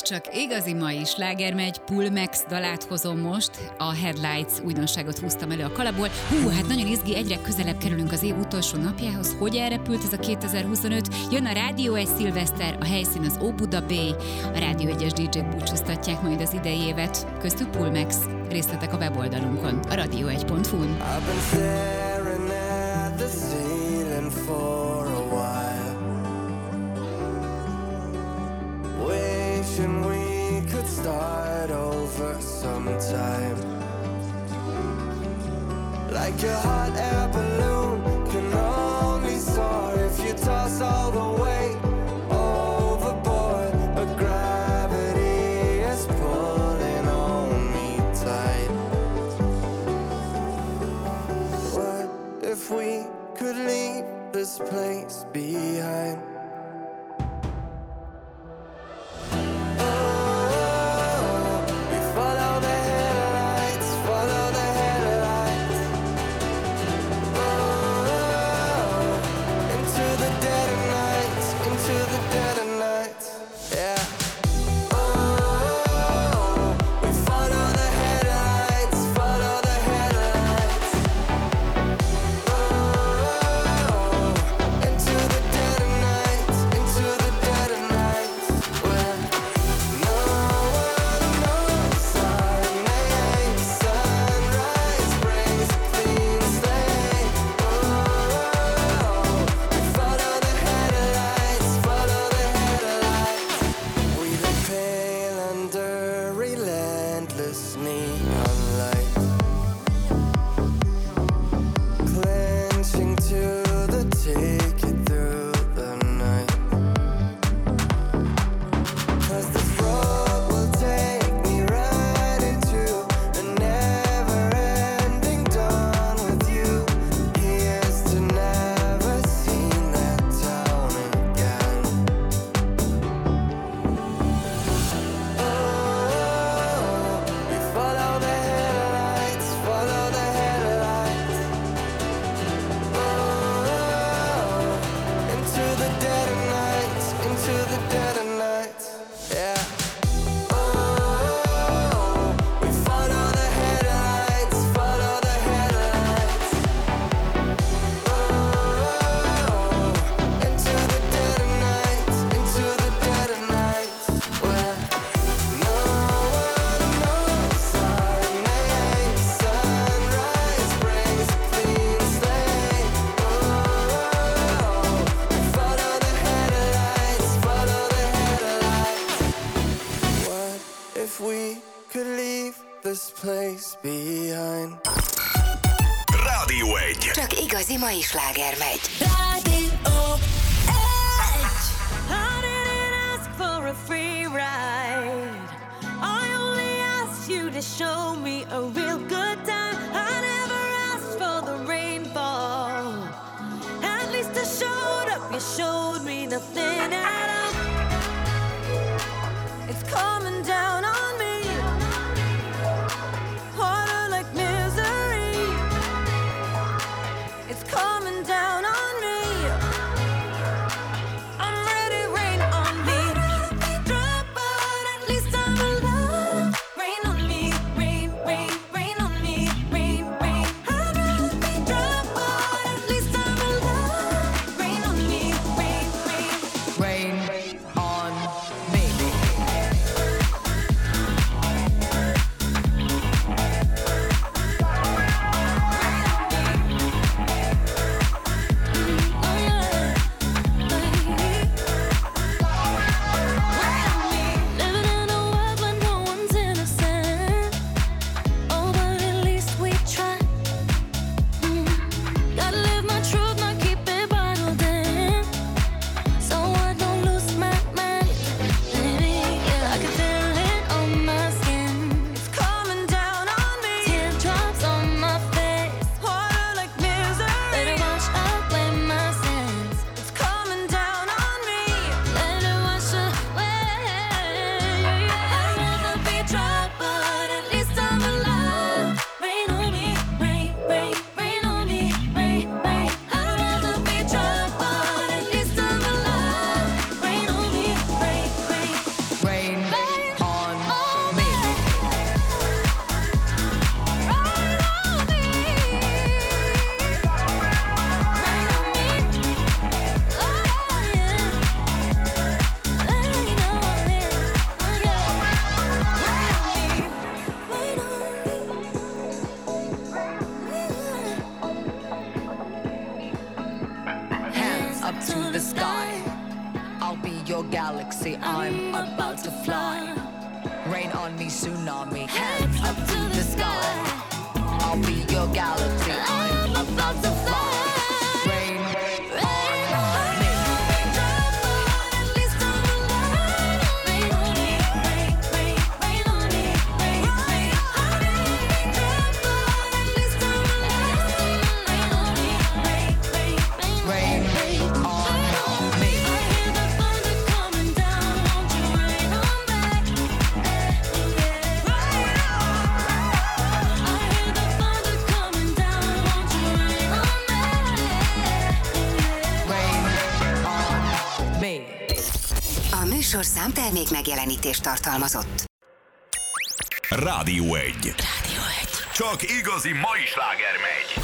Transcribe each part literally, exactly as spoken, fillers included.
Csak igazi mai sláger megy, Pulmex dalát hozom most, a Headlights újdonságot húztam elő a kalapból. Hú, hát nagyon izgi, egyre közelebb kerülünk az év utolsó napjához. Hogy elrepült ez a kétezer-huszonöt? Jön a Rádió egy szilveszter, a helyszín az Óbuda Bay, a Rádió egyes dé dzsék búcsúztatják majd az idei évet, köztük Pulmex. Részletek a weboldalunkon, a radio egy pont hu-n. Wishing we could start over sometime. Like a hot air balloon can only soar if you toss all the weight overboard. But gravity is pulling on me tight. What if we could leave this place behind? Rádió egy. Csak igazi mai sláger megy. Rádió egy. I didn't ask for a free ride. I only asked you to show me a real good time. I never asked for the rainfall. At least I showed up, you showed me nothing at all. It's coming down on me. Harder like misery. It's coming down on me. I'm ready, rain on me. Drop, but at least I'm alive. Rain on me, rain, rain, rain on me. Rain, rain. to the sky. I'll be your galaxy, I'm about to fly. Rain on me, tsunami, hands up to the sky. I'll be your galaxy, I'm about to fly. Rain, rain on me. Műsorszám termék megjelenítést tartalmazott. Rádió egy. Rádió egy. Csak igazi mai sláger megy.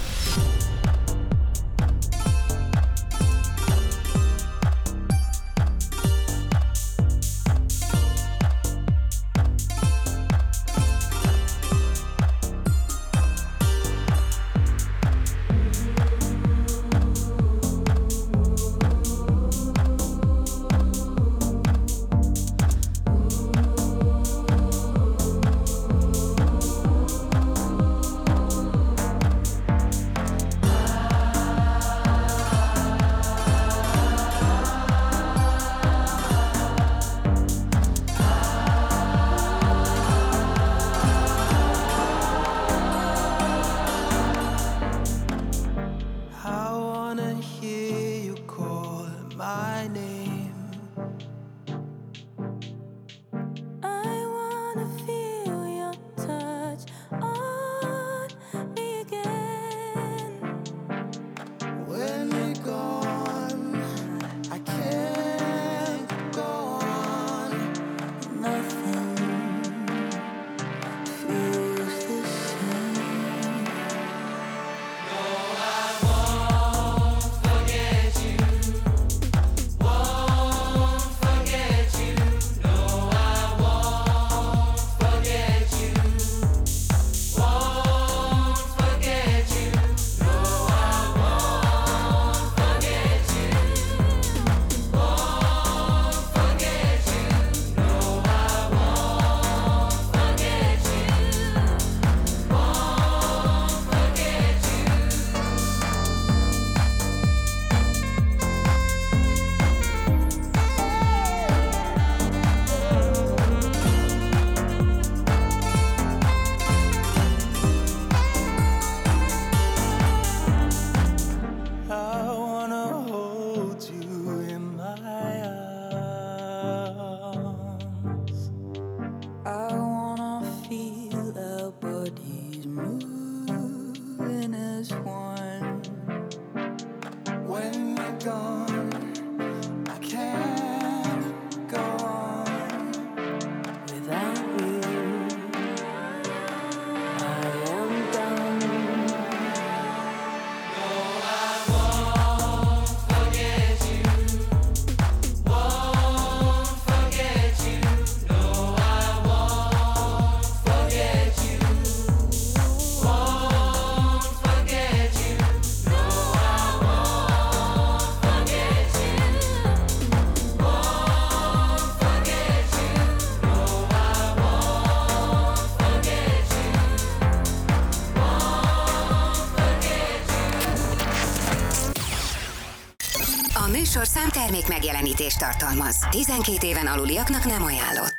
Műsorszám termék megjelenítést tartalmaz. tizenkét éven aluliaknak nem ajánlott.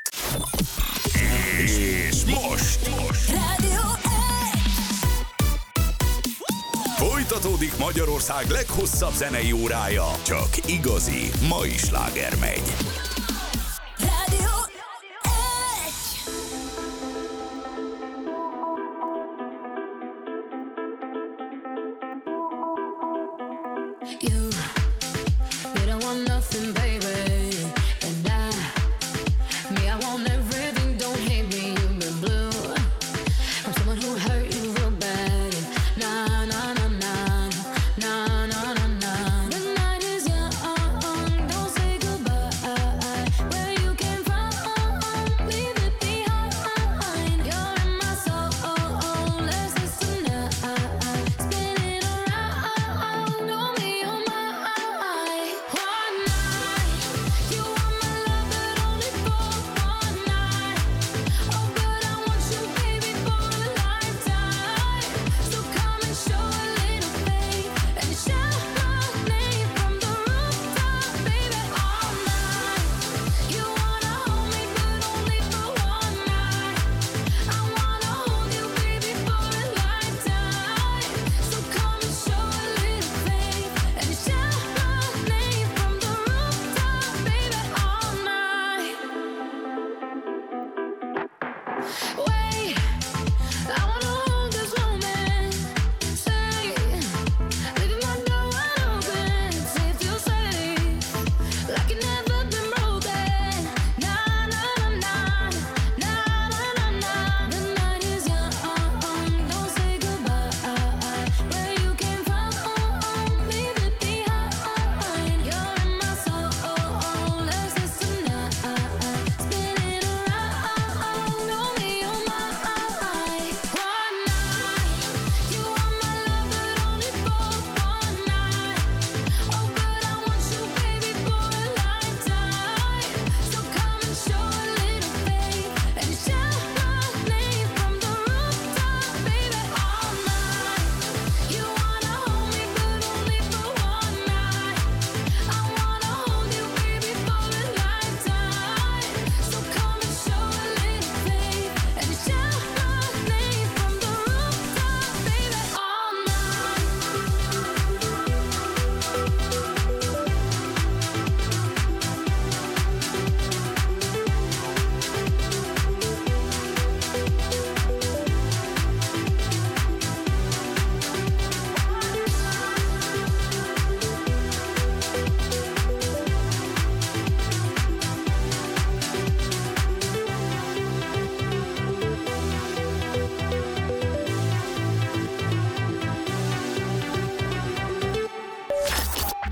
És most! most. Rádió egy! Folytatódik Magyarország leghosszabb zenei órája. Csak igazi mai sláger megy. Rádió egy! You You don't want nothing, baby, and I, me, I want everything. Don't hate me, you've been blue. I'm someone who hurt you real bad, and nah, nah, nah, nah, nah, nah, nah, nah. The night is young, don't say goodbye. Where you came from, leave it behind. You're in my soul, let's listen now. Spinning around, know me, you're my.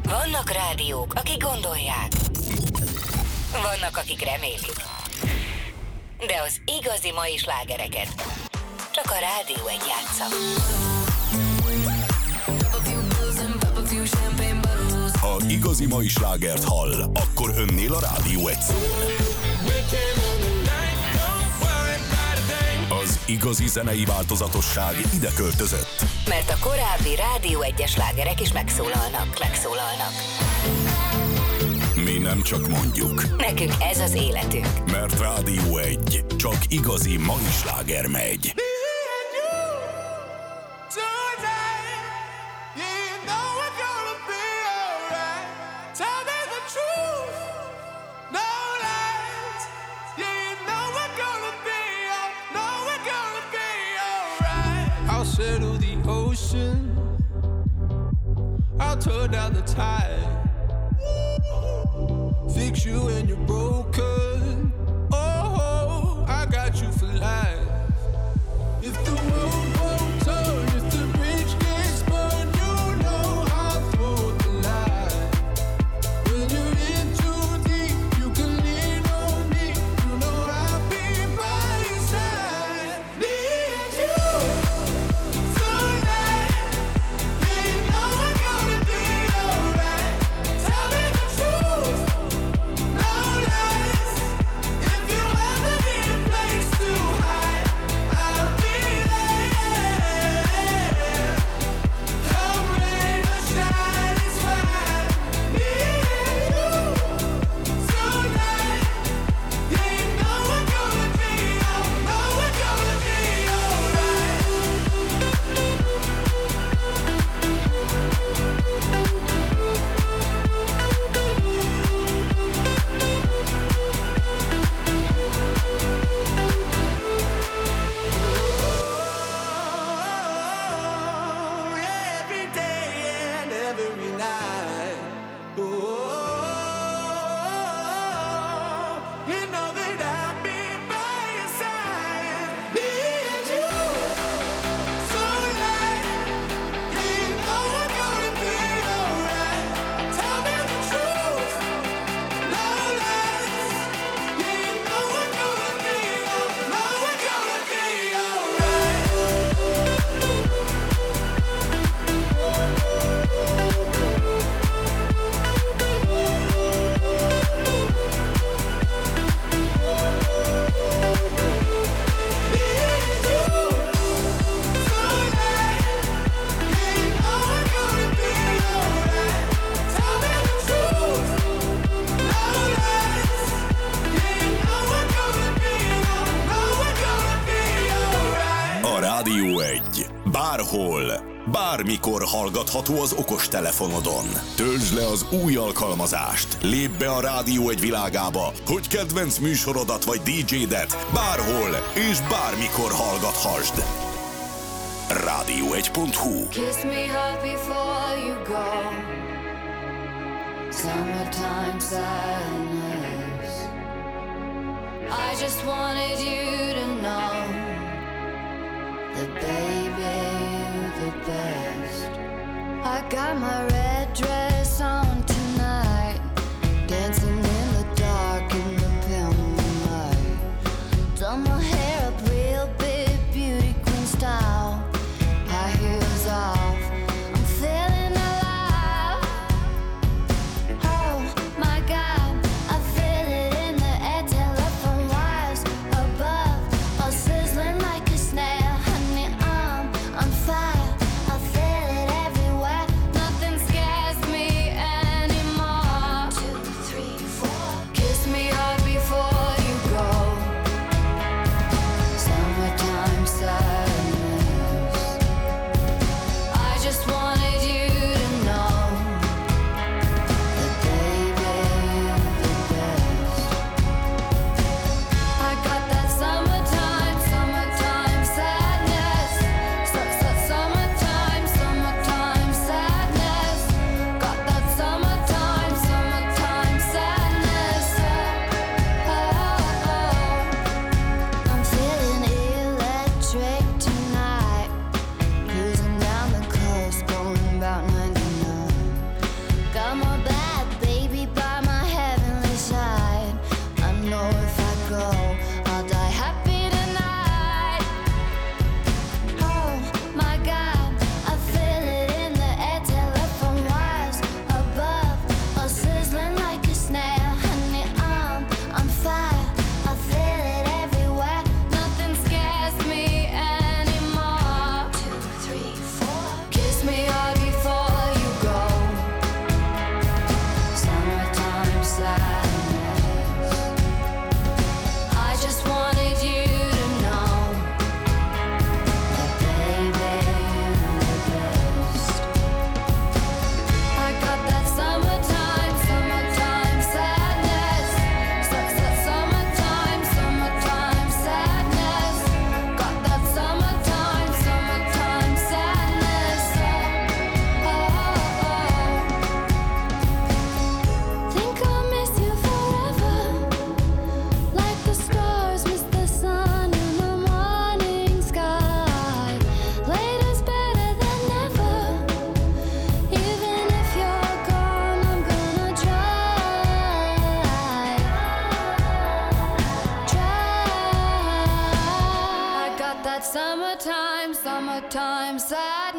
Vannak rádiók, akik gondolják. Vannak, akik remélik. De az igazi mai slágereket csak a Rádió egy játsza. Ha igazi mai slágert hall, akkor önnél a Rádió egy szól. Az igazi zenei változatosság ide költözött. Mert a korábbi Rádió egyes slágerek is megszólalnak, megszólalnak. Mi nem csak mondjuk. Nekünk ez az életünk. Mert Rádió egy, csak igazi mai sláger megy. I'll settle the ocean, I'll turn down the tide, fix you when you're broken, oh, I got you for life. If the world won't turn, if the bridge gets burned, you know I'll throw the line. When you're in too deep, you can lean on me, you know I'll be by your side. Need you. Bárhol, bármikor hallgatható az okostelefonodon. Töltsd le az új alkalmazást, lépj be a Rádió egy világába, hogy kedvenc műsorodat vagy dé dzsédet bárhol és bármikor hallgathasd. rádió egy pont hu. Kiss me hard before you go. Summertime sadness. I just wanted you to know that baby, you're the best. I got my red dress on tonight, dancing in the dark in the pale moonlight. Done my hair up real big, beauty queen style. High heels off, I'm feeling alive. Oh my God, I feel it in the air, telephone wires above, all sizzling like a snail. Honey, I'm on fire, I feel it everywhere. Nothing scares me.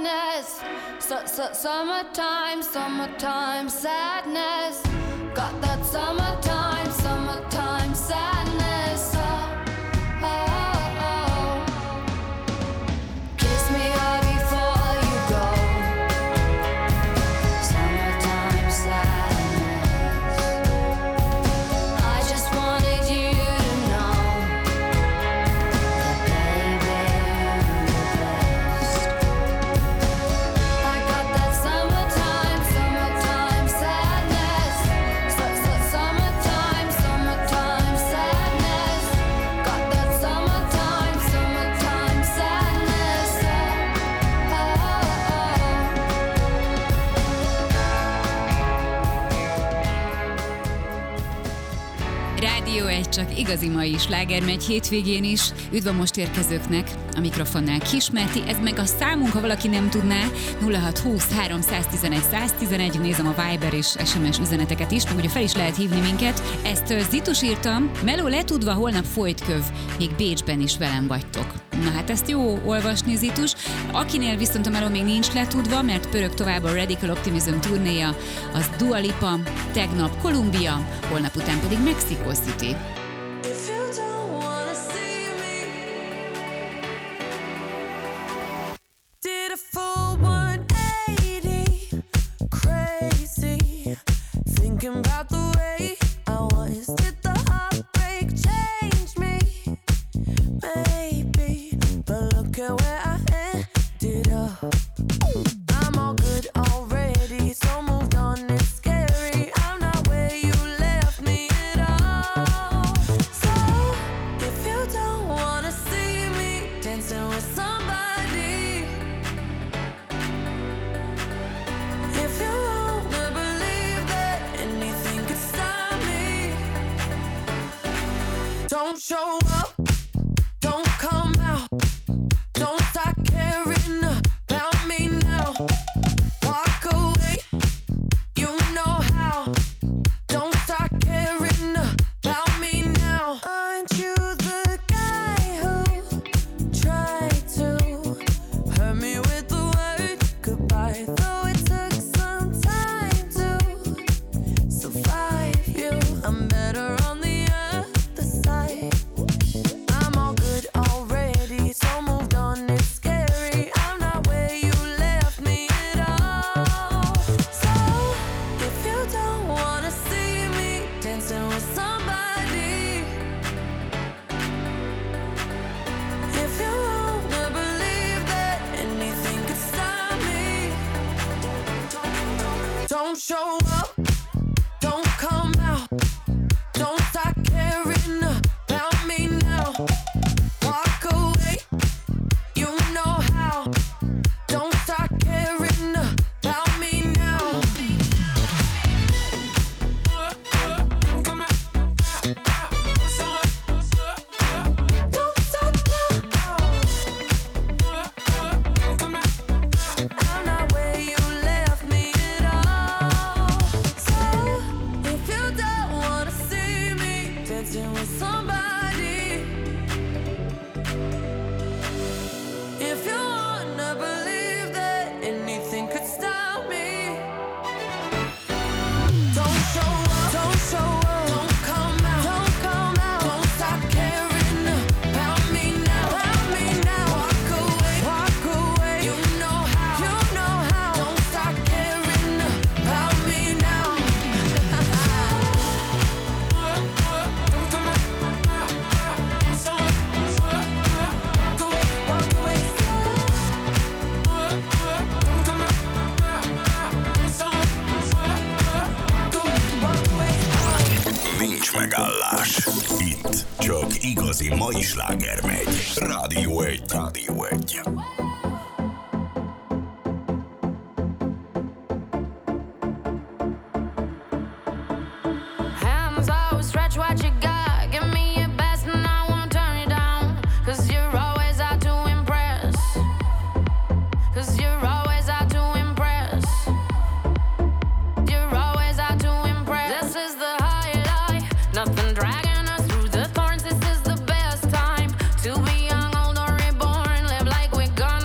sadness. Su- su- summertime, summertime sadness. Got that summertime, summertime sadness. Oh, oh, oh. Kiss me hard before you go. Summertime sadness. I just wanted you to know that baby you're the best. I got that summertime, summertime sadness. Su- su- summertime, summertime sadness. Got that summertime, summertime sadness. Oh, Rádió egy, csak igazi mai sláger megy hétvégén is. Üdv a most érkezőknek, a mikrofonnál Kismerti, ez meg a számunk, ha valaki nem tudná, nulla hat húsz háromszáztizenegy száztizenegy, nézem a Viber és es em es üzeneteket is, meg ugye fel is lehet hívni minket. Ezt uh, Zitus írtam, Meló letudva, holnap folytköv, még Bécsben is velem vagytok. Na hát ezt jó olvasni, Zitus. Akinél viszont a Meló még nincs letudva, mert pörög tovább a Radical Optimism turnéja, az Dua Lipa, tegnap Kolumbia, holnap után pedig Mexico City. If you don't wanna see me, did a full one eighty, crazy, thinking about the way I was. Did the heartbreak change me? Maybe, but look at where I ended up. I'm all good already, so moved on, it's scary. I'm not where you left me at all. So, if you don't wanna see me dancing with somebody, if you wanna believe that anything could stop me, don't show up, don't come out, don't start caring about me now. Walk away, you know how. Don't start caring about me now. Aren't you the guy who tried to hurt me with the word goodbye? Though it took some time to survive you, I'm better on the other side. I'm all good already, so moved on, it's scary. I'm not where you left me at all. So, if you don't wanna see me dancing with somebody, if you wanna believe that anything could stop me, don't show up, don't come out, don't start caring about me now. Walk away, you know how. Don't start caring about me now. Don't stop now. I'm not where you left me at all. So, if you don't wanna see me dancing with somebody, if you wanna believe that anything could stop me, don't show up, don't show up, don't come out, don't come out, don't stop caring about me now, about me now. Walk away, walk away, you know how, you know how. Don't stop caring about me now. Walk away, walk away. Nincs megállás. Itt csak igazi mai sláger megy. Rádió egy, Rádió egy. Hands always stretch what you got. Give me your best and I won't turn you down. Cause you're always out to impress. Cause you're always out to impress. You're always out to impress. This is the highlight. Nothing dragging us through the thorns. This is the best time to be young, old or reborn. Live like we're gonna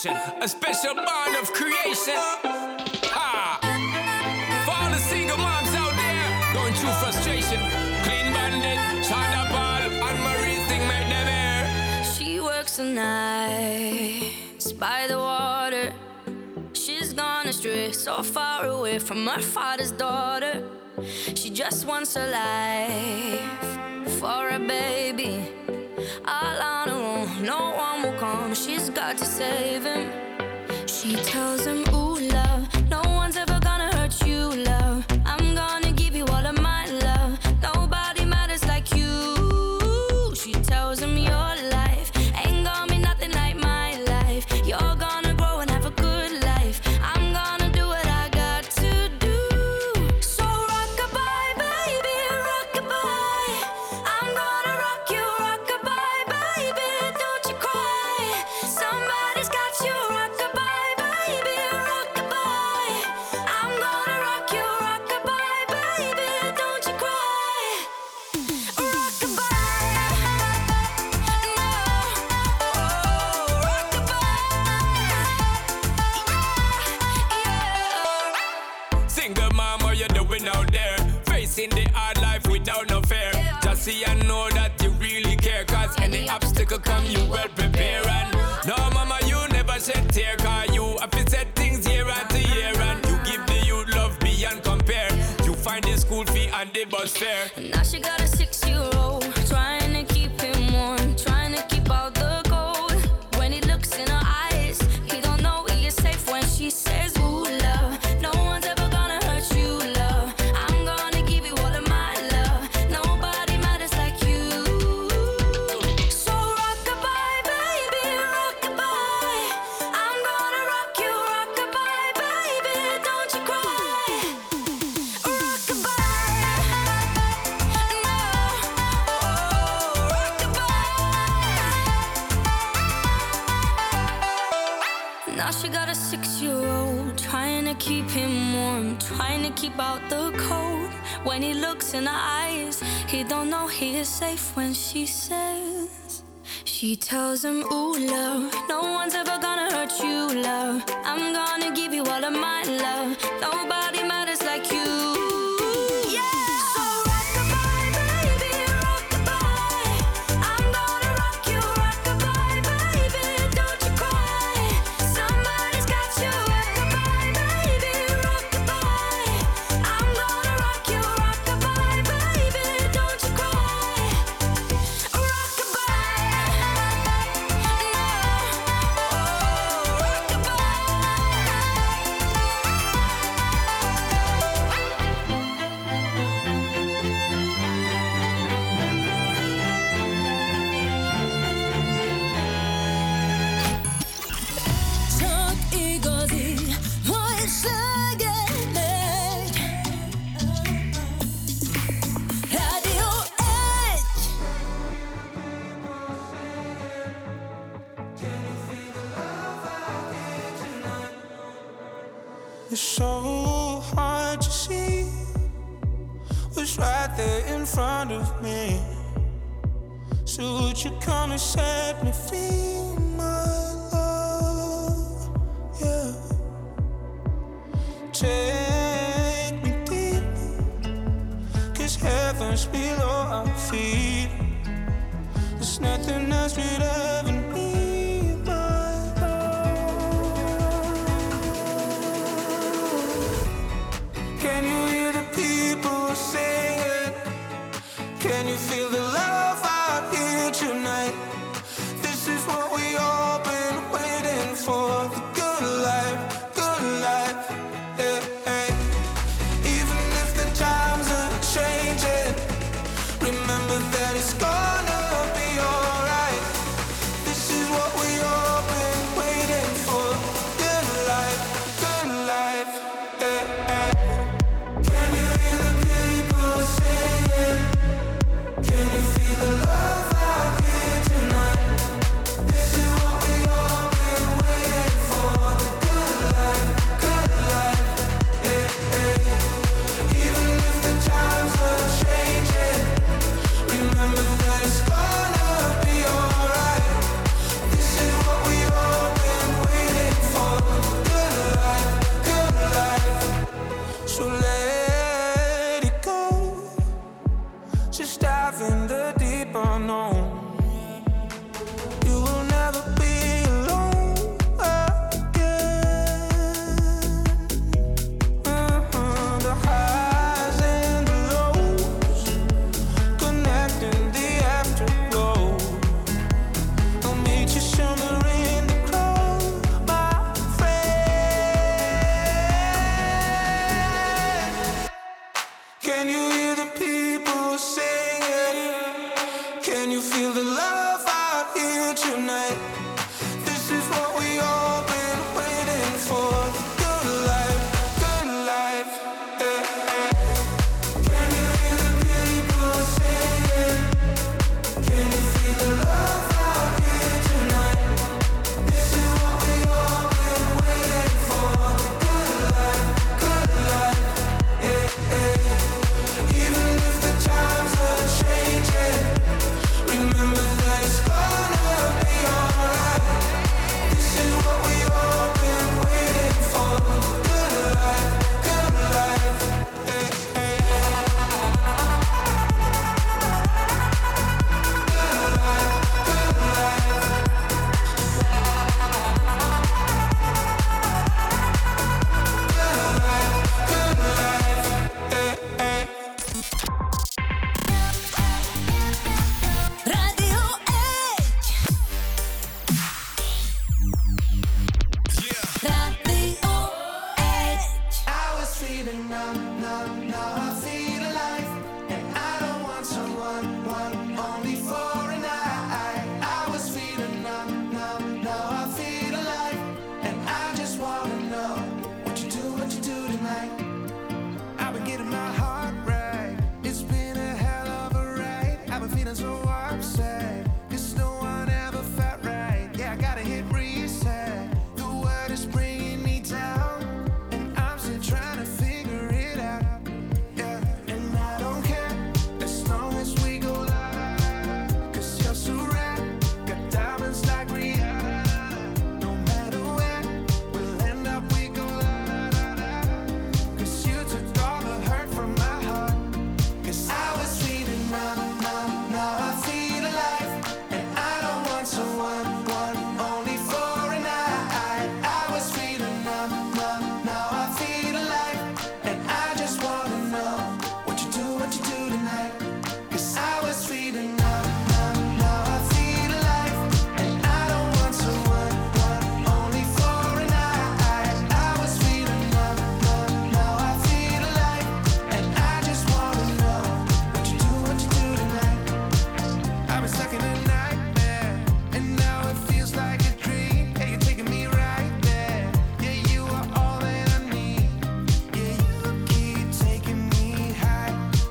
station, a special bond of creation. Ha! For all the single moms out there going through frustration, Clean Bandit, China Ball, and Marie thing make them air. She works the nights by the water. She's gone astray, so far away from her father's daughter. She just wants her life for a baby. All on her own, no one will come. She's got to save him. She tells him, ooh, love, no one's ever gonna hurt you, love. I'm gonna give you all of my love. Nobody matters like you. She tells him your life ain't gonna be nothing like my life. You're gonna grow and have a good life. I'm gonna do what I got to do. So rock-a-bye, baby, rock-a-bye. I'm gonna rock you, rock-a-bye, baby, don't you cry. Somebody's got you, rock-a-bye, baby, rock-a-bye. I'm gonna rock you, rock-a-bye, baby, don't you cry. Rock-a-bye, no, oh, rock-a-bye, Single mom, what you doing out there? Facing the hard life without no fear. Just see and know that you really care. Cause any obstacle come, you well prepare. And no mama, you never shed tear. Cause you have to set things year after year. And you give the youth love beyond compare. You find the school fee and the bus fare. Now she got a six-year-old, trying to keep him warm, trying to keep out the cold. When he looks in her eyes, he don't know he is safe when she says, ooh, love, no one's ever gonna hurt you, love. I'm gonna give you all of my love. Nobody matters like you. So rock-a-bye, baby, rock-a-bye. I'm gonna rock you, rock-a-bye, baby, don't you cry. Rock-a-bye, no, oh, rock-a-bye. Now she got a six-year-old, trying to keep him warm, trying to keep out the cold. When he looks in her eyes, he don't know he is safe when she says. She tells him, ooh, love, no one's ever gonna hurt you, love. I'm gonna give you all of my love. Nobody matters like you. Yeah. So rock-a-bye, baby, rock-a-bye. I'm gonna rock you, rock-a-bye, baby, don't you cry. Somebody's got you, rock-a-bye, baby, rock-a-bye. I'm gonna rock you, rock-a-bye, baby, don't you cry. Rock-a-bye, no, oh, Csak igazi, majd sláger megy. Rádió egy. It's so hard to see what's right there in front of me. So would you come and set me free, my love? Yeah. Take me deep, 'cause heaven's below our feet. There's nothing else we'd ever need, my love. Can you hear the people singing? Can you feel the love out here tonight? This is what we all been waiting for. The good life, good life. Yeah, yeah. Even if the times are changing, remember that it's gonna be alright. so upset, 'cause no one ever felt right. Yeah, I gotta hit reset. The world is bringing me down, and I'm still trying to figure it out. Yeah, and I don't care as long as we go la la la, 'cause you're so rare, got diamonds like Rihanna. No matter where we'll end up, we go la la la la, 'cause you took all the hurt from my heart. 'Cause I was feeling numb, numb, now I feel alive, and I don't want someone, one, only for a night. I was feeling numb, numb, now I feel alive, and I just wanna know what you do, what you do tonight. 'Cause I was feeling numb, numb, now I feel alive, and I don't want someone, one, only for a night. I was feeling numb, numb, now I feel alive, and I just wanna know what you do, what you do tonight. I've been stuck in a nightmare, and now it feels like a dream. Yeah, you're taking me right there. Yeah, you are all that I need. Yeah, you keep taking me high.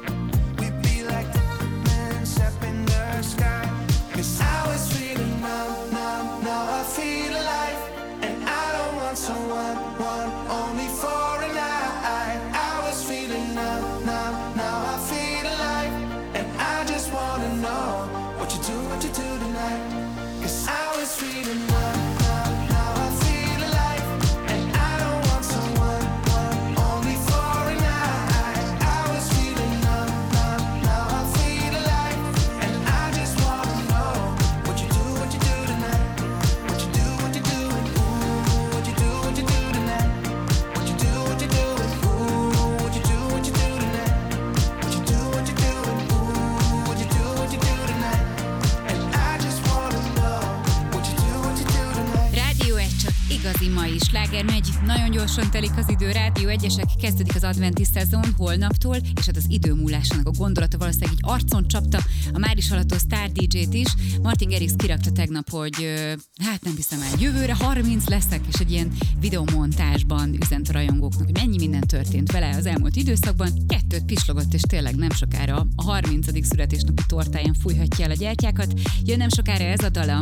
We'd be like diamonds up in the sky. 'Cause I was feeling numb, numb, now I feel alive, and I don't want someone, one, only for a night. I was feeling numb, numb, now I feel alive, and I just wanna know what you do, what you do tonight. 'Cause I was feeling numb, numb, now I feel alive, and I don't want someone, one, only for a night. I was feeling numb, numb, now I feel alive, and I just wanna know what you do, what you do tonight. What you do, what you do, and ooh, what you do, what you do tonight. What you do, what you do, and ooh, what you do, what you do tonight. What you do, what you do, and ooh, what you do, what you do tonight. And I just wanna know what you do, what you do tonight. Rádió egy, csak igazi mai sláger megy. Nagyon gyorsan telik az idő, Rádió egyesek, kezdődik az adventi szezon holnaptól, és hát az idő múlásának a gondolata valószínűleg így arcon csapta a már is haladó Star dé dzsét is. Martin Garrix kirakta tegnap, hogy ö, hát nem hiszem el, jövőre harminc leszek, és egy ilyen videomontásban üzent a rajongóknak, hogy mennyi minden történt vele az elmúlt időszakban. Kettőt pislogott, és tényleg nem sokára a harmincadik születésnapi tortáján fújhatja el a gyertyákat. Jön nem sokára ez a dala.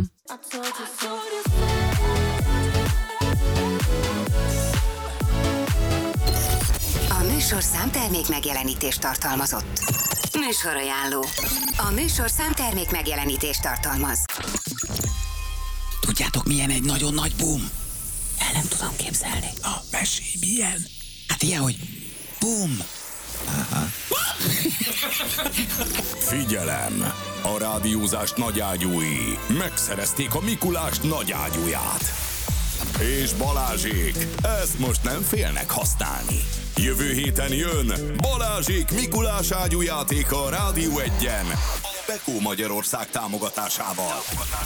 A műsorszám termék megjelenítést tartalmazott. Műsorajánló. A műsorszám termék megjelenítést tartalmaz. Tudjátok, milyen egy nagyon nagy boom? El nem tudom képzelni. A mesélj, milyen? Hát ilyen, hogy boom. Aha. Figyelem! A rádiózás nagyágyúi megszerezték a Mikulás nagyágyúját. És Balázsék ezt most nem félnek használni. Jövő héten jön Balázsék Mikulás ágyújátéka a Rádió egyen, a Beko Magyarország támogatásával.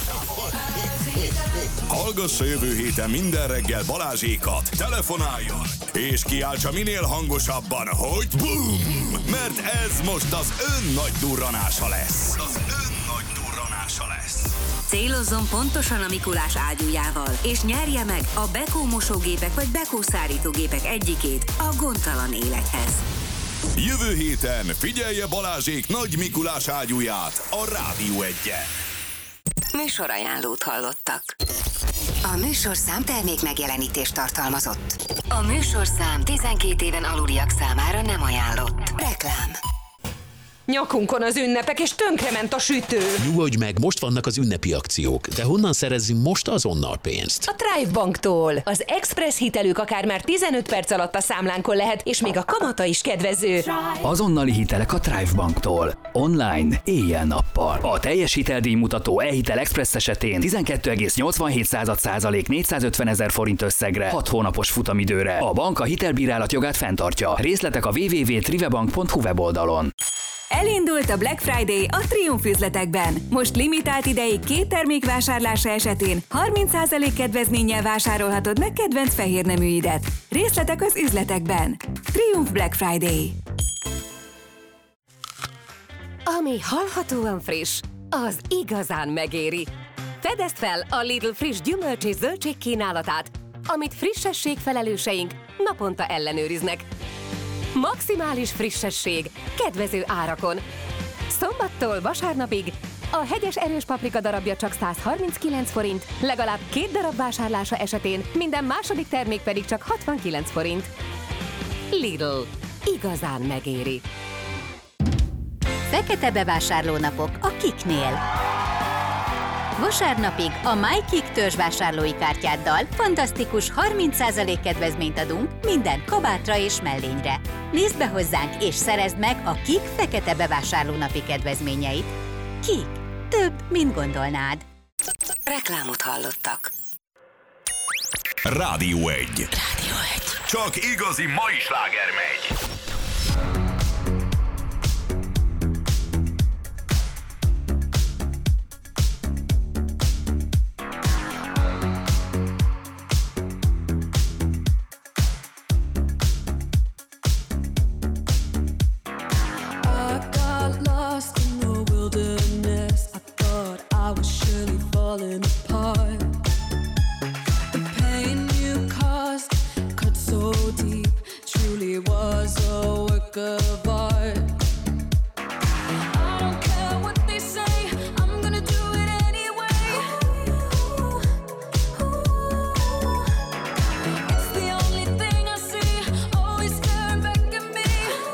Hallgassa jövő héten minden reggel Balázsékat, telefonáljon, és kiáltsa minél hangosabban, hogy BOOM! Mert ez most az ön nagy durranása lesz. Az ön nagy durranása lesz. Célozzon pontosan a Mikulás ágyújával, és nyerje meg a Beko mosógépek vagy Beko szárítógépek egyikét a gondtalan élethez. Jövő héten figyelje Balázsék nagy Mikulás ágyúját a Rádió egyen. Műsorajánlót hallottak. A műsorszám termék megjelenítést tartalmazott. A műsorszám tizenkét éven aluliak számára nem ajánlott. Reklám. Nyakunkon az ünnepek, és tönkrement a sütő. Nyugodj meg, most vannak az ünnepi akciók. De honnan szerezzünk most azonnal pénzt? A Thrive Banktól. Az express hitelük akár már tizenöt perc alatt a számlánkon lehet, és még a kamata is kedvező. Azonnali hitelek a Thrive Banktól. Online, éjjel-nappal. A teljes hiteldíjmutató e-hitel express esetén tizenkettő egész nyolcvanhét százalék négyszázötven ezer forint összegre, hat hónapos futamidőre. A bank a hitelbírálat jogát fenntartja. Részletek a double-u double-u double-u pont trivebank pont hu weboldalon. Elindult a Black Friday a Triumph üzletekben. Most limitált ideig két termék vásárlása esetén harminc százalék kedvezménnyel vásárolhatod meg kedvenc fehérneműidet. Részletek az üzletekben. Triumph Black Friday. Ami hallhatóan friss, az igazán megéri. Fedezd fel a Lidl friss gyümölcs és zöldség kínálatát, amit frissesség felelőseink naponta ellenőriznek. Maximális frissesség, kedvező árakon. Szombattól vasárnapig a hegyes erős paprika darabja csak száz harminckilenc forint, legalább két darab vásárlása esetén, minden második termék pedig csak hatvankilenc forint. Lidl. Igazán megéri. Fekete bevásárlónapok a Kiknél. Vasárnapig a MyKik törzsvásárlói kártyáddal fantasztikus harminc százalék kedvezményt adunk minden kabátra és mellényre. Nézd be hozzánk és szerezd meg a Kik fekete bevásárlónapi kedvezményeit. Kik. Több, mint gondolnád. Reklámot hallottak. Rádió egy. Rádió egy. Csak igazi mai sláger megy. Falling apart. The pain you caused cut so deep, truly was a work of art. I don't care what they say, I'm gonna do it anyway. It's the only thing I see, always staring back at me.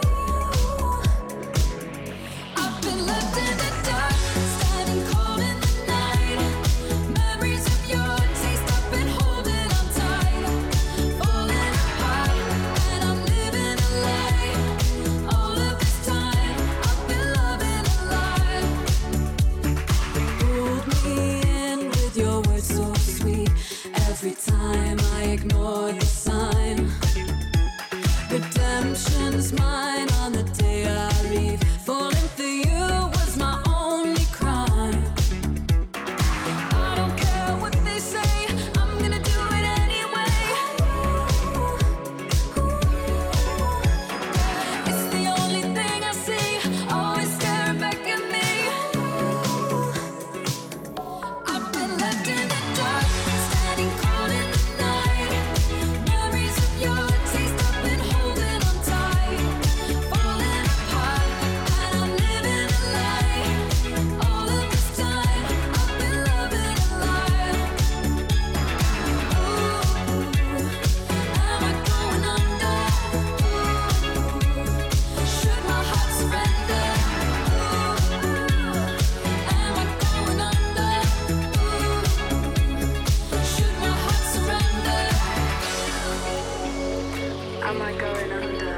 I've been left in the dark, standing cold in the night. Memories of your taste, I've been holding on tight, falling apart, and I'm living a lie. All of this time, I've been loving a lie. Pulled me in with your words so sweet. Every time I ignore the sign, redemption's mine on the day I leave. Falling for you was my only crime. I don't care what they say, I'm gonna do it anyway. It's the only thing I see, always staring back at me. I've been left in the dark, standing cold in the night. Memories of your taste, I've been holding on tight, falling apart, and I'm living a lie. All of this time, I've been loving a lie. Am I going under? Should my heart surrender? Am I going under? Should my heart surrender? Am I going under?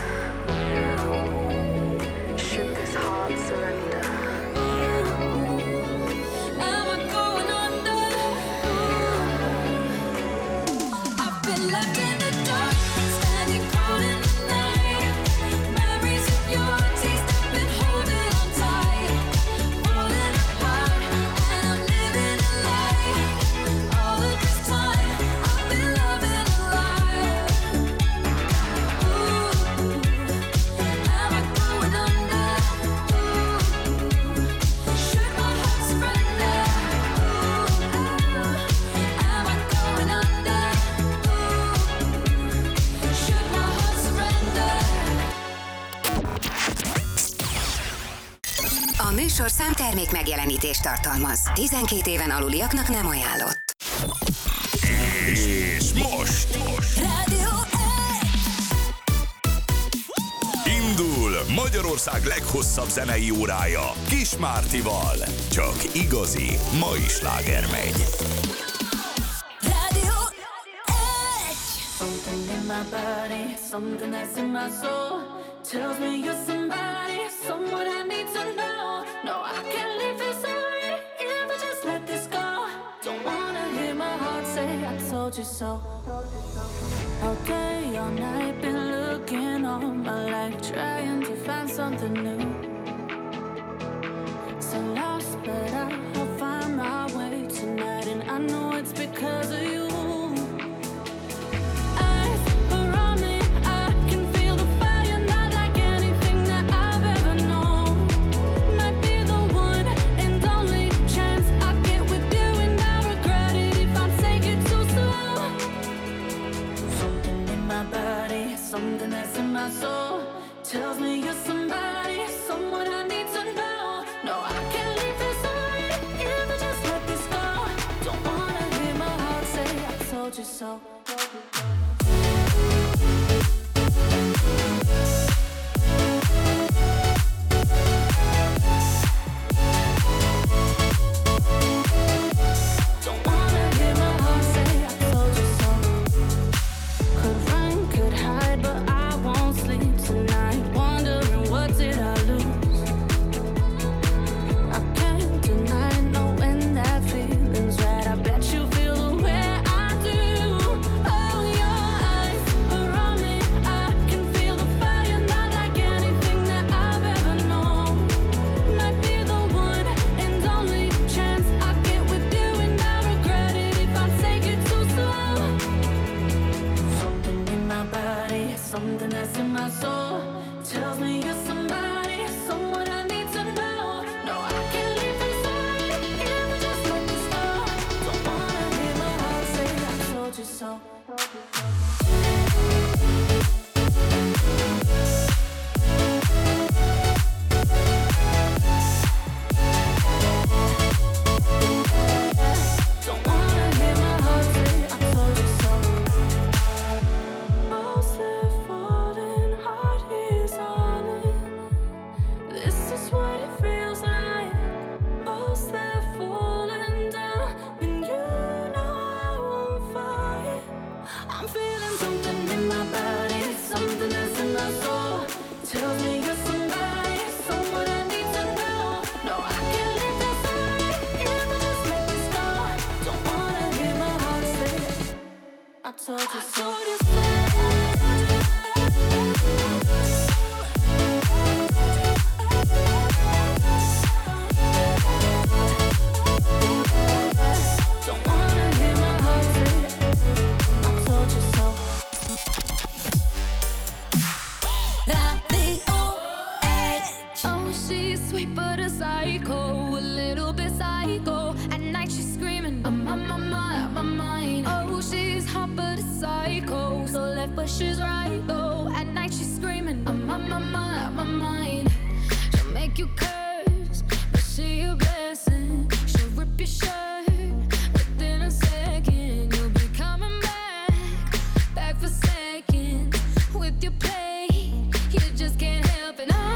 Should this heart surrender? Am I going under? I've been left in the dark, standing cold in the night. Memories of your taste, I've been holding on tight, falling apart, and I'm living a lie. All of this time, I've been loving a lie. Am I going under? Should my heart surrender? Am I going under? Should my heart surrender? A műsorszám termék megjelenítést tartalmaz. tizenkét éven aluliaknak nem ajánlott. És most indul Magyarország leghosszabb zenei órája Kis Mártival. Csak igazi mai sláger megy. Something in my body, something that's in my soul tells me you're somebody, someone I need to know. No, I can't leave this away if I just let this go. Don't wanna hear my heart say I told you so. Okay, all night been looking all my life, trying to find something new. So lost, but I'll find my way tonight, and I know it's because of you. Eyes around me, I can feel the fire, not like anything that I've ever known. Might be the one and only chance I get with you, and I regret it if I take it too slow. Something in my body, something that's in my soul tells me you're somebody, someone I need to know. No, I can't leave this already if I just let this go. Don't wanna hear my heart say I told you so. Something that's in my soul tells me you're somebody, someone I need to know. No, I can't leave this already if I just let this go. Don't wanna hear my heart say I told you so. Don't wanna hear my heart say I told you so. What it feels like, both they're falling down, and you know I won't fight. I'm feeling something in my body, something that's in my soul, tells me you're somebody, someone I need to know. No, I can't leave this already if I just let this go. Don't wanna hear my heart say I told you so. Sweet but a psycho, a little bit psycho. At night she's screaming, I'm on my mind, my mind. Oh, she's hot but a psycho, so left but she's right though. At night she's screaming, I'm on my mind, my mind. She'll make you curse, but she a blessing. She'll rip your shirt within a second. You'll be coming back, back for seconds with your play. You just can't help it. No.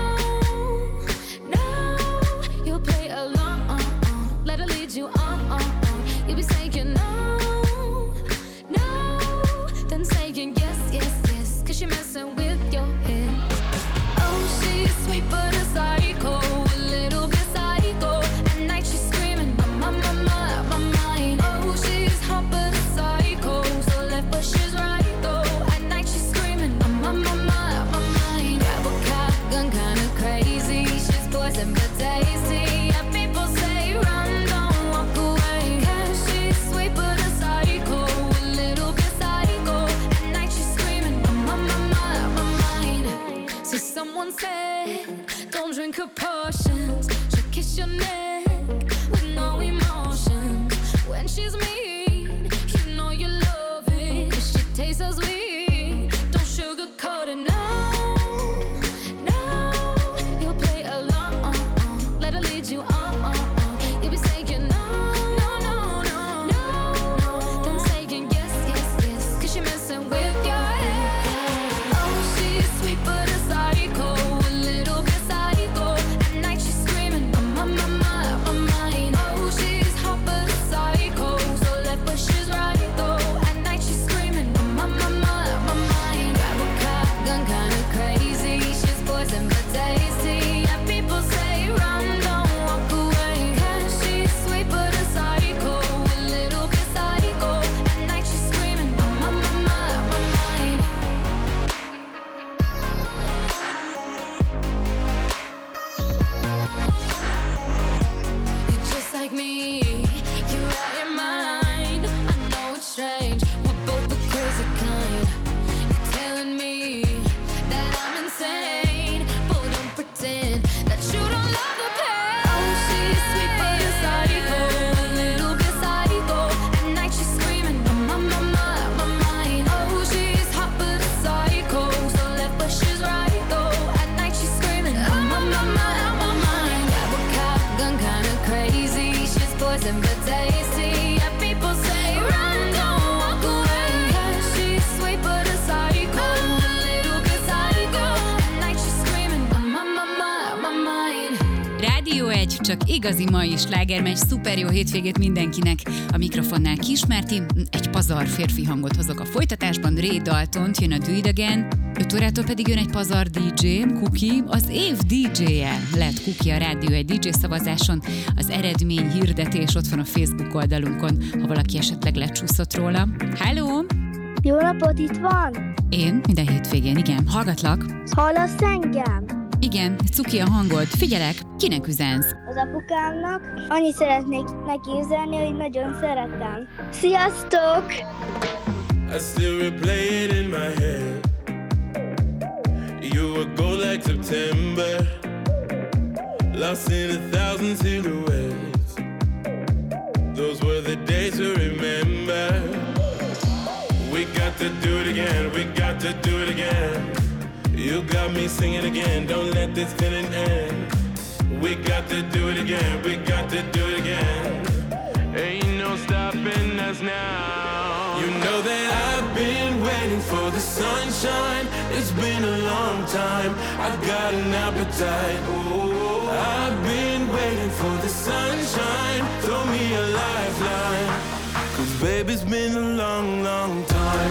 Play along, uh, uh, let her lead you on, uh, uh. You'll be saying no, no, then saying yes, yes, yes, cause you're messing with your head. Oh, she's sweet but a psycho, a little bit psycho. At night she's screaming, I'm on my mind, my mind. Oh, she's hot but a psycho, so left but she's right though. At night she's screaming, I'm on my mind, my mind. Grab a shotgun, kinda crazy, she's poison but tasty. Someone said, don't drink her potions. She'll kiss your neck with no emotion. When she's mean, you know you love it. If she tastes so sweet, don't sugarcoat it, no, no. You'll play along, uh, uh. Let her lead you on, uh, uh. You'll be saying no, no, no, no, no. Then saying yes, yes, yes, cause you're messing with your head. Oh, she's sweet but a psycho, a little bit psycho. At night she's screaming, I'm on my mind. csak igazi mai sláger megy, szuper jó hétvégét mindenkinek. A mikrofonnál Kismárti, egy pazar férfi hangot hozok a folytatásban, Ray Daltont, jön a Do It Again, öt órától pedig jön egy pazar dé dzsé, Kuki, az év dé dzséje lett Kuki a Rádió egy dé dzsé szavazáson, az eredmény hirdetés ott van a Facebook oldalunkon, ha valaki esetleg lecsúszott róla. Halló! Jó napot, itt van? Én minden hétvégén, igen, hallgatlak. Hallasz engem? Igen, cuki a hangod. Figyelek, kinek üzensz? Az apukámnak. Annyit szeretnék neki üzenni, hogy nagyon szeretem. Sziasztok! I still replay it in my head. You were gold like September, lost in a thousand silhouettes. Those were the days to remember. We got to do it again, we got to do it again. You got me singing again, don't let this feeling end. We got to do it again, we got to do it again. Ain't no stopping us now. You know that I've been waiting for the sunshine. It's been a long time, I've got an appetite. Oh, I've been waiting for the sunshine. Throw me a lifeline, 'cause baby, it's been a long, long time.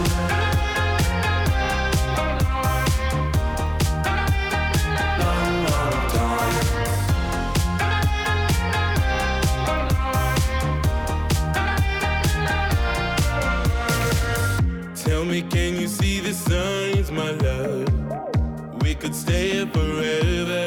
Tell me, can you see the signs, my love? We could stay here forever,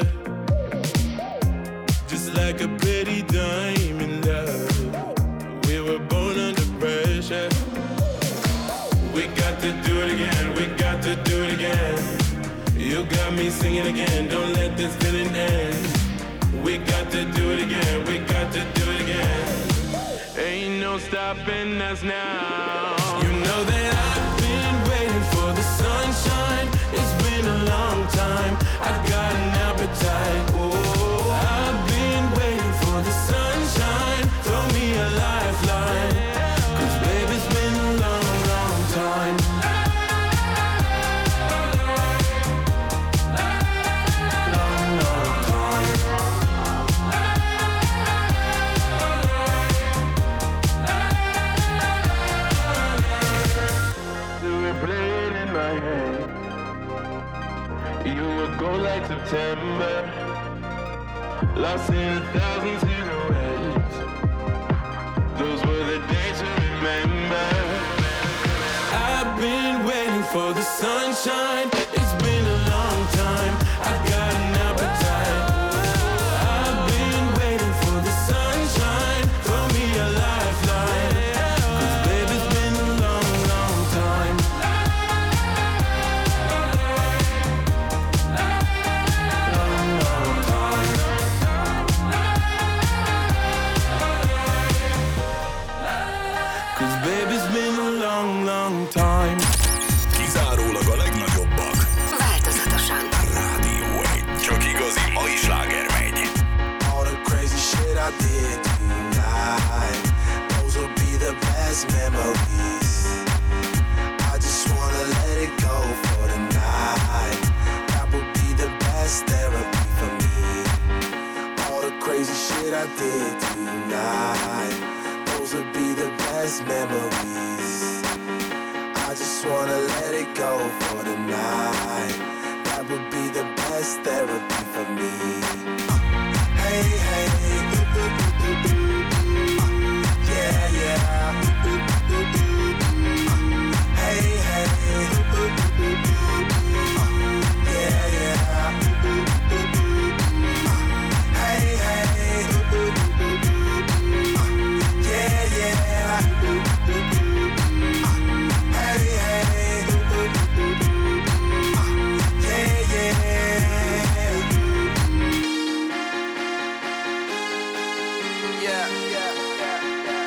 just like a pretty diamond, love. We were born under pressure. We got to do it again, we got to do it again. You got me singing again, don't let this feeling end. We got to do it again, we got to do it again. Ain't no stopping us now. You know that I've been waiting for the sunshine. It's been a long time, I've got an appetite. Oh, I've been waiting for the sunshine. Throw me a lifeline, 'cause baby, it's been a long, long time. Long, long time. Play it in my head. You would go like September, lost in a thousand silhouettes. Those were the days to remember. I've been waiting for the sunshine. It's been a long time, I've got an appetite. I've been waiting for the sunshine. Throw me a lifeline, 'cause baby, it's been a long, long time. Kizárólag a legnagyobbak. Változatosan. Rádió egy. Csak igazi mai sláger megy. All the crazy shit I did tonight, those will be the best memories. I just wanna let it go for the night. That would be the best therapy for me. All the crazy shit I did tonight, those will be the best memories. I just wanna let it go for the night. That would be the best therapy for me. Hey, hey, ooh, ooh, ooh, ooh, ooh. Yeah, yeah. Ooh, ooh, ooh, ooh. Hey, hey, ooh, ooh, ooh, ooh. Yeah, yeah. Ooh, ooh, ooh, ooh. Hey, hey, ooh, ooh, ooh, ooh. Yeah, yeah. Ooh, ooh, ooh, ooh. Hey, hey, ooh, ooh, ooh, ooh. Yeah, yeah. Yeah, yeah, yeah,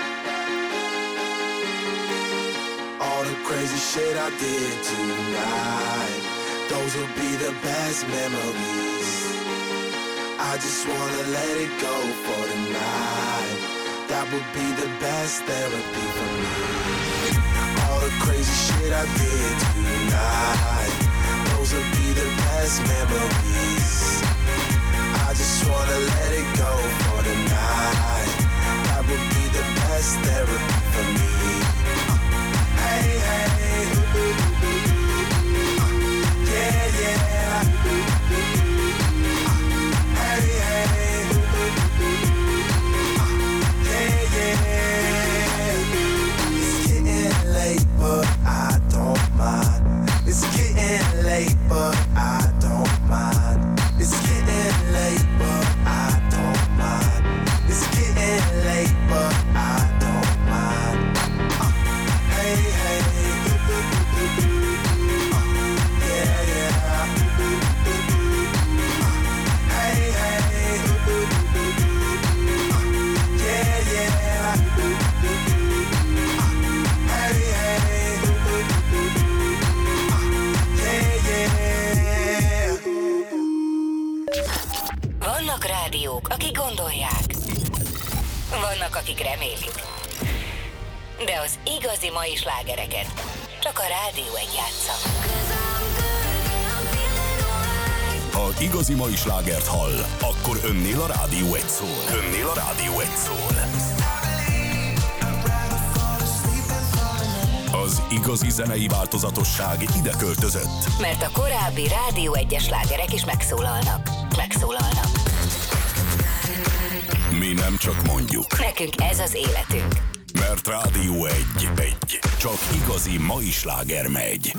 yeah. All the crazy shit I did tonight, those will be the best memories. I just wanna let it go for the night. That would be the best therapy for me. All the crazy shit I did tonight, those will be the best memories. I just wanna let it go for the late, but I don't mind. It's getting late, but I don't mind. It's getting late, but I don't mind. Uh, hey, hey, ooh, ooh, ooh, ooh. Uh, yeah, yeah. Ooh, ooh, ooh, ooh. Uh, hey, hey, ooh, ooh, ooh, ooh. Uh, yeah, yeah. Ooh, ooh, ooh, ooh. Uh, hey, hey, ooh, ooh, ooh, ooh. Uh, yeah, yeah. Vannak rádiók, akik gondolják. Vannak, akik remélik. De az igazi mai slágereket csak a Rádió egy játsza. Ha igazi mai slágert hall, akkor önnél a Rádió egy szól. Önnél a Rádió egy szól. Az igazi zenei változatosság ide költözött. Mert a korábbi Rádió egyes slágerek is megszólalnak. Megszólalnak. Mi nem csak mondjuk. Nekünk ez az életünk. Mert Rádió egy, egy. Csak igazi mai sláger megy.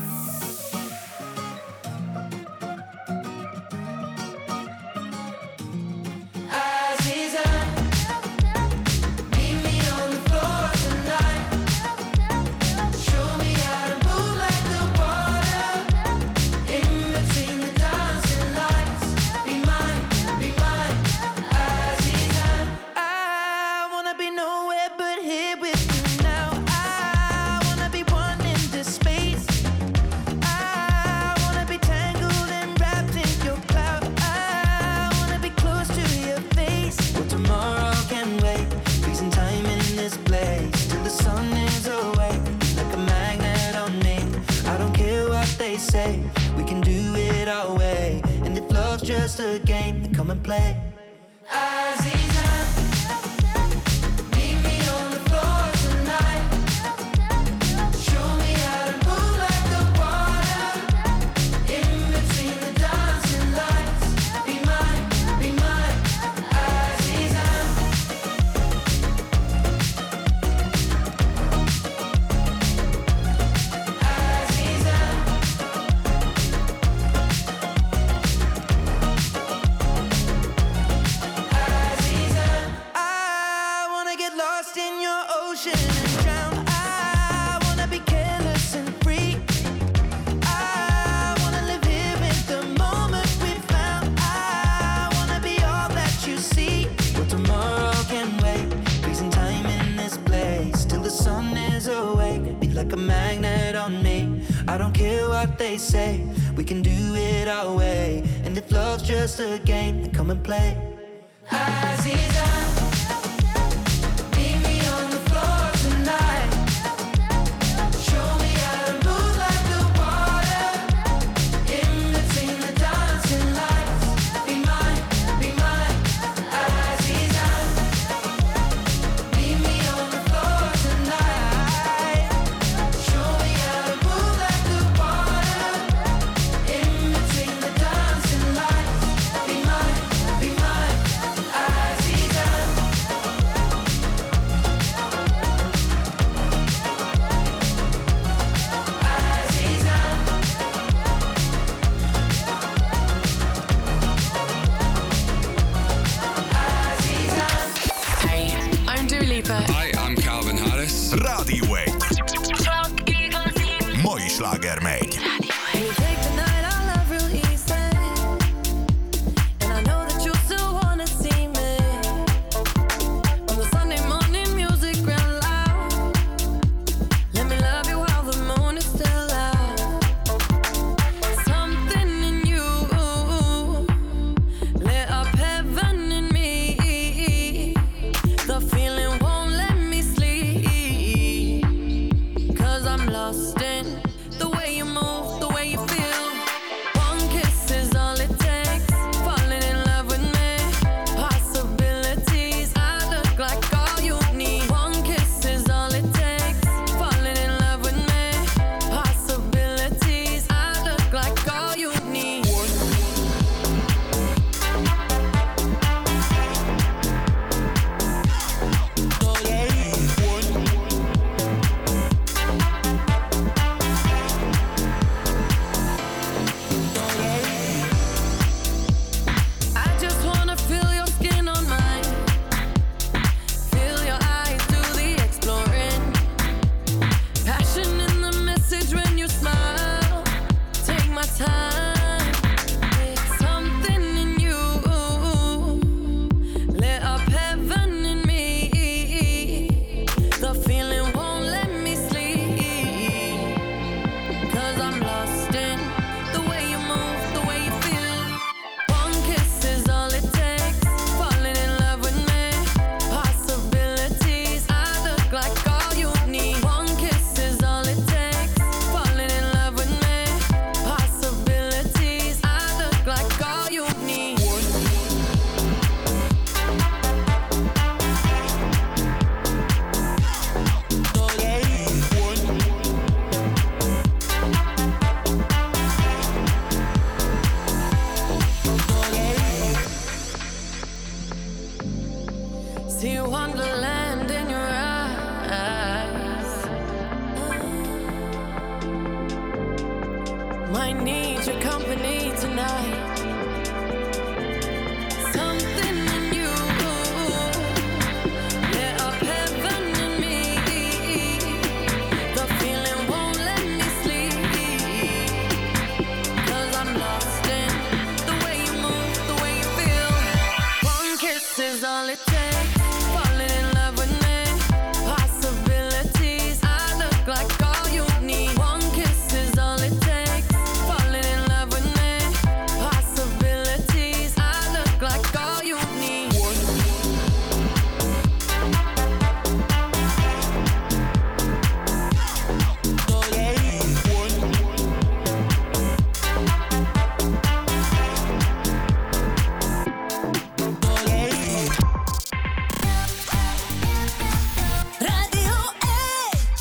Just a game to come and play. They say we can do it our way, and if love's just a game, then come and play. Azizan, meet me on the floor tonight. Show me how to move like the water in between the dancing lights. Be mine, be mine, Azizan. Meet me on the floor tonight. Show me how to move like the water in between the dancing lights. Be mine, be mine, Azizan. Might need your company tonight. Something in you lit up heaven in me. The feeling won't let me sleep, 'cause I'm lost in the way you move, the way you feel. One kiss is all it takes. Falling in love with me. Possibilities, I look like all you need. One kiss is all it takes. Falling in love with me. Possibilities, I look like all you need. Radio Edge.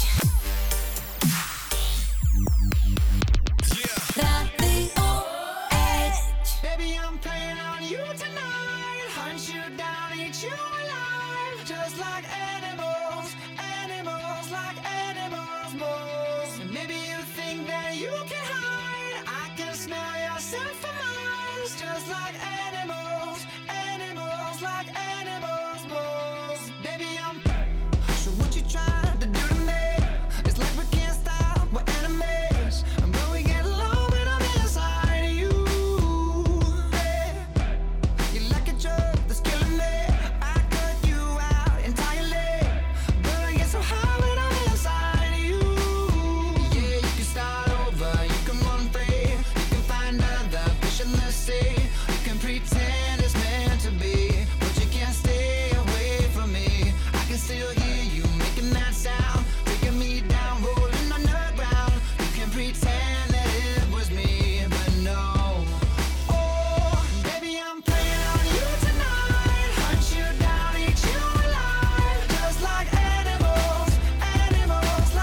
Radio Edge. Baby, I'm playing on you tonight. Hunt you down, eat you alive. Just like animals, animals, like animals, moles. And maybe you think that you can hide. I can smell yourself for miles. Just like animals.